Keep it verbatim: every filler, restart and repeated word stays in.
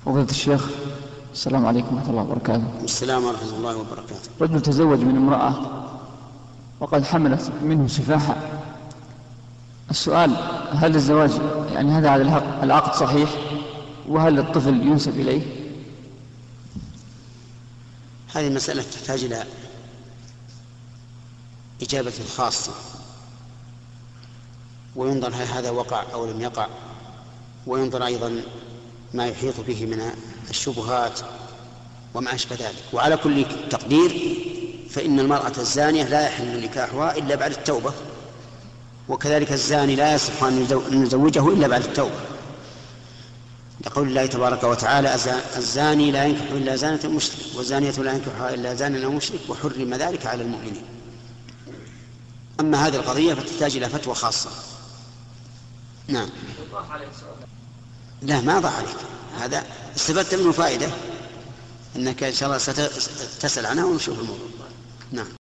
فضيلة الشيخ، السلام عليكم ورحمة الله وبركاته. السلام ورحمة الله وبركاته. رجل تزوج من امرأة وقد حملت منه سفاحة. السؤال: هل الزواج يعني هذا على العقد صحيح؟ وهل الطفل ينسب إليه؟ هذه المسألة تحتاج إلى إجابة خاصة، وينظر هل هذا وقع أو لم يقع، وينظر أيضا ما يحيط به من الشبهات وما أشبه ذلك. وعلى كل تقدير فإن المرأة الزانية لا يحل نكاحها إلا بعد التوبة، وكذلك الزاني لا يصح أن نزوجه إلا بعد التوبة، لقول الله تبارك وتعالى: الزاني لا ينكح إلا زانة مشرك والزانية لا ينكحها إلا زان أو مشرك وحرم ذلك على المؤمنين. أما هذه القضية فتحتاج إلى فتوى خاصة. نعم. لا، ما ضاع عليك، هذا استفدت منه فائدة، أنك إن شاء الله ستسأل عنها ونشوف الموضوع. نعم.